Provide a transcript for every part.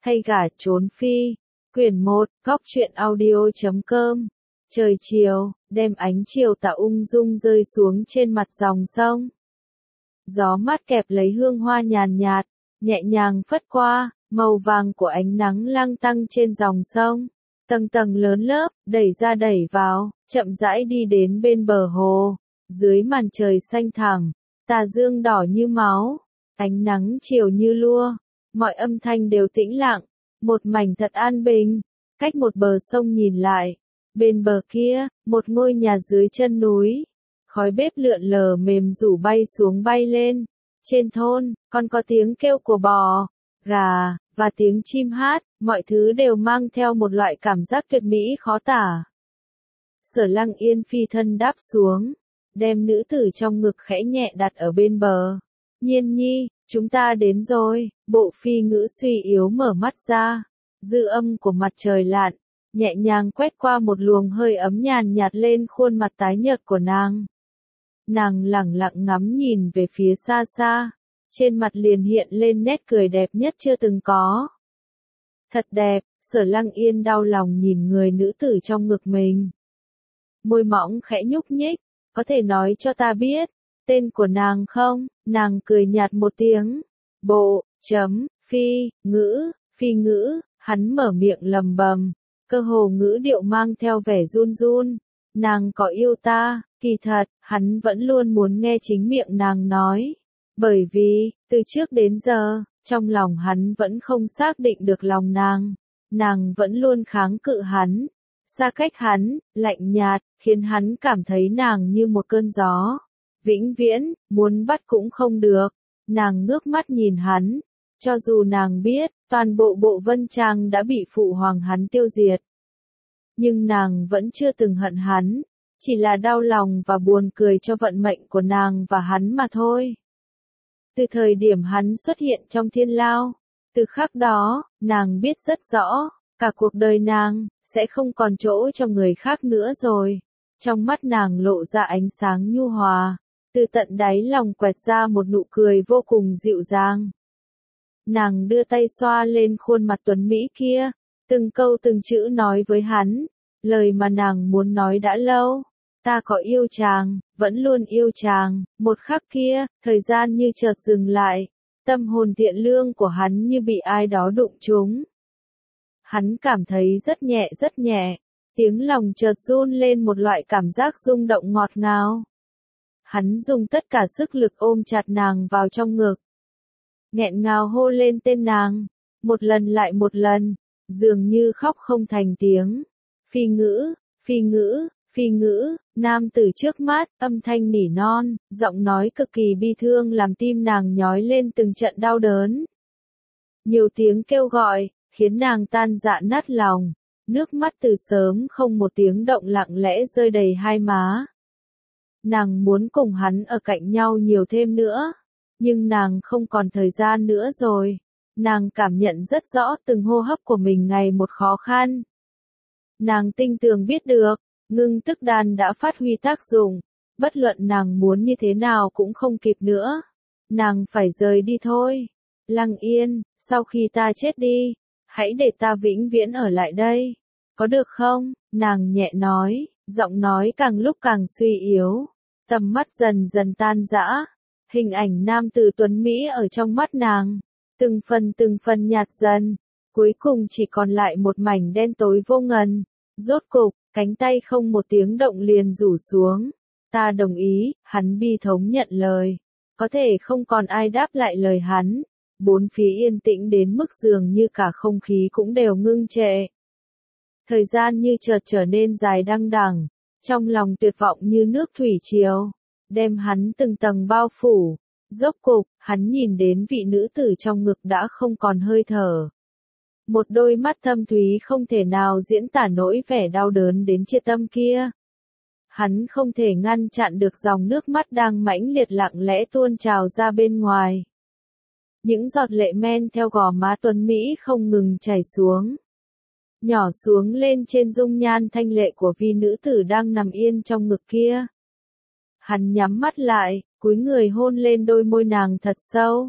Thay gả trốn phi. Quyển 1, góc truyện audio.com. Trời chiều, đem ánh chiều tà ung dung rơi xuống trên mặt dòng sông. Gió mát kẹp lấy hương hoa nhàn nhạt, nhẹ nhàng phất qua, màu vàng của ánh nắng lăng tăng trên dòng sông. Tầng tầng lớn lớp, đẩy ra đẩy vào, chậm rãi đi đến bên bờ hồ. Dưới màn trời xanh thẳm, tà dương đỏ như máu, ánh nắng chiều như lua, mọi âm thanh đều tĩnh lặng, một mảnh thật an bình. Cách một bờ sông nhìn lại, bên bờ kia, một ngôi nhà dưới chân núi, khói bếp lượn lờ mềm rủ bay xuống bay lên. Trên thôn, còn có tiếng kêu của bò, gà, và tiếng chim hát, mọi thứ đều mang theo một loại cảm giác tuyệt mỹ khó tả. Sở Lăng Yên phi thân đáp xuống, đem nữ tử trong ngực khẽ nhẹ đặt ở bên bờ. Nhiên nhi, chúng ta đến rồi. Bộ phi ngữ suy yếu mở mắt ra. Dư âm của mặt trời lặn, nhẹ nhàng quét qua một luồng hơi ấm nhàn nhạt lên khuôn mặt tái nhợt của nàng. Nàng lẳng lặng ngắm nhìn về phía xa xa, trên mặt liền hiện lên nét cười đẹp nhất chưa từng có. Thật đẹp, Sở Lăng Yên đau lòng nhìn người nữ tử trong ngực mình. Môi mỏng khẽ nhúc nhích, có thể nói cho ta biết tên của nàng không? Nàng cười nhạt một tiếng. Bộ, phi ngữ, hắn mở miệng lầm bầm, cơ hồ ngữ điệu mang theo vẻ run run. Nàng có yêu ta? Kỳ thật, hắn vẫn luôn muốn nghe chính miệng nàng nói. Bởi vì, từ trước đến giờ, trong lòng hắn vẫn không xác định được lòng nàng. Nàng vẫn luôn kháng cự hắn, xa cách hắn, lạnh nhạt, khiến hắn cảm thấy nàng như một cơn gió. Vĩnh viễn, muốn bắt cũng không được. Nàng ngước mắt nhìn hắn, cho dù nàng biết, toàn bộ Bộ Vân Trang đã bị phụ hoàng hắn tiêu diệt. Nhưng nàng vẫn chưa từng hận hắn, chỉ là đau lòng và buồn cười cho vận mệnh của nàng và hắn mà thôi. Từ thời điểm hắn xuất hiện trong thiên lao, từ khắc đó, nàng biết rất rõ, cả cuộc đời nàng, sẽ không còn chỗ cho người khác nữa rồi. Trong mắt nàng lộ ra ánh sáng nhu hòa, từ tận đáy lòng quẹt ra một nụ cười vô cùng dịu dàng. Nàng đưa tay xoa lên khuôn mặt tuấn Mỹ kia, từng câu từng chữ nói với hắn, lời mà nàng muốn nói đã lâu. Ta có yêu chàng, vẫn luôn yêu chàng. Một khắc kia, thời gian như chợt dừng lại, tâm hồn thiện lương của hắn như bị ai đó đụng trúng. Hắn cảm thấy rất nhẹ, tiếng lòng chợt run lên một loại cảm giác rung động ngọt ngào. Hắn dùng tất cả sức lực ôm chặt nàng vào trong ngực, nghẹn ngào hô lên tên nàng, một lần lại một lần, dường như khóc không thành tiếng. Phi ngữ, nam tử trước mắt, âm thanh nỉ non, giọng nói cực kỳ bi thương làm tim nàng nhói lên từng trận đau đớn. Nhiều tiếng kêu gọi, khiến nàng tan dạ nát lòng, nước mắt từ sớm không một tiếng động lặng lẽ rơi đầy hai má. Nàng muốn cùng hắn ở cạnh nhau nhiều thêm nữa, nhưng nàng không còn thời gian nữa rồi. Nàng cảm nhận rất rõ từng hô hấp của mình ngày một khó khăn. Nàng tinh tường biết được, ngưng tức đan đã phát huy tác dụng, bất luận nàng muốn như thế nào cũng không kịp nữa. Nàng phải rời đi thôi. Lăng Yên, sau khi ta chết đi, hãy để ta vĩnh viễn ở lại đây. Có được không? Nàng nhẹ nói, giọng nói càng lúc càng suy yếu, tầm mắt dần dần tan rã. Hình ảnh nam tử tuấn Mỹ ở trong mắt nàng, từng phần nhạt dần, cuối cùng chỉ còn lại một mảnh đen tối vô ngần. Rốt cục, cánh tay không một tiếng động liền rủ xuống. Ta đồng ý, hắn bi thống nhận lời. Có thể không còn ai đáp lại lời hắn. Bốn phía yên tĩnh đến mức dường như cả không khí cũng đều ngưng trệ. Thời gian như chợt trở nên dài đăng đẳng, trong lòng tuyệt vọng như nước thủy triều, đem hắn từng tầng bao phủ. Rốt cục, hắn nhìn đến vị nữ tử trong ngực đã không còn hơi thở. Một đôi mắt thâm thúy không thể nào diễn tả nỗi vẻ đau đớn đến chia tâm kia. Hắn không thể ngăn chặn được dòng nước mắt đang mãnh liệt lặng lẽ tuôn trào ra bên ngoài. Những giọt lệ men theo gò má tuấn Mỹ không ngừng chảy xuống, nhỏ xuống lên trên dung nhan thanh lệ của vị nữ tử đang nằm yên trong ngực kia. Hắn nhắm mắt lại, cúi người hôn lên đôi môi nàng thật sâu.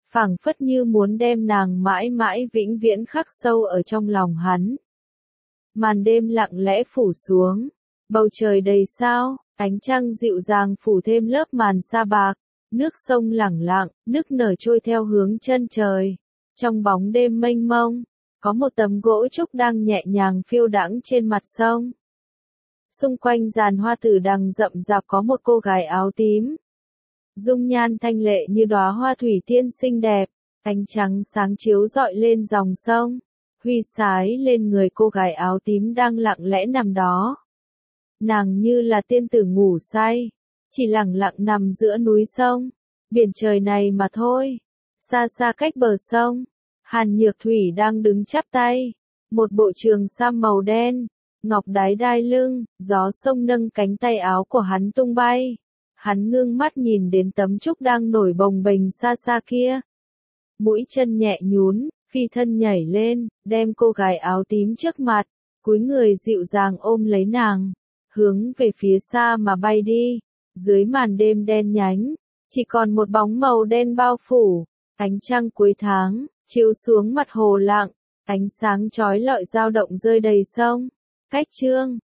phảng phất như muốn đem nàng mãi mãi vĩnh viễn khắc sâu ở trong lòng hắn. Màn đêm lặng lẽ phủ xuống, bầu trời đầy sao, ánh trăng dịu dàng phủ thêm lớp màn sa bạc, nước sông lẳng lặng, nức nở trôi theo hướng chân trời. Trong bóng đêm mênh mông, có một tấm gỗ trúc đang nhẹ nhàng phiêu đãng trên mặt sông. Xung quanh giàn hoa tử đằng rậm rạp có một cô gái áo tím. Dung nhan thanh lệ như đóa hoa thủy tiên xinh đẹp, ánh trắng sáng chiếu rọi lên dòng sông, huy sái lên người cô gái áo tím đang lặng lẽ nằm đó. Nàng như là tiên tử ngủ say, chỉ lặng lặng nằm giữa núi sông, biển trời này mà thôi. Xa xa cách bờ sông, Hàn Nhược Thủy đang đứng chắp tay, một bộ trường sam màu đen, ngọc đái đai lưng, gió sông nâng cánh tay áo của hắn tung bay. Hắn ngưng mắt nhìn đến tấm trúc đang nổi bồng bềnh xa xa kia. Mũi chân nhẹ nhún, phi thân nhảy lên, đem cô gái áo tím trước mặt, cúi người dịu dàng ôm lấy nàng, hướng về phía xa mà bay đi. Dưới màn đêm đen nhánh, chỉ còn một bóng màu đen bao phủ, ánh trăng cuối tháng, chiếu xuống mặt hồ lặng, ánh sáng chói lọi dao động rơi đầy sông. Cách chương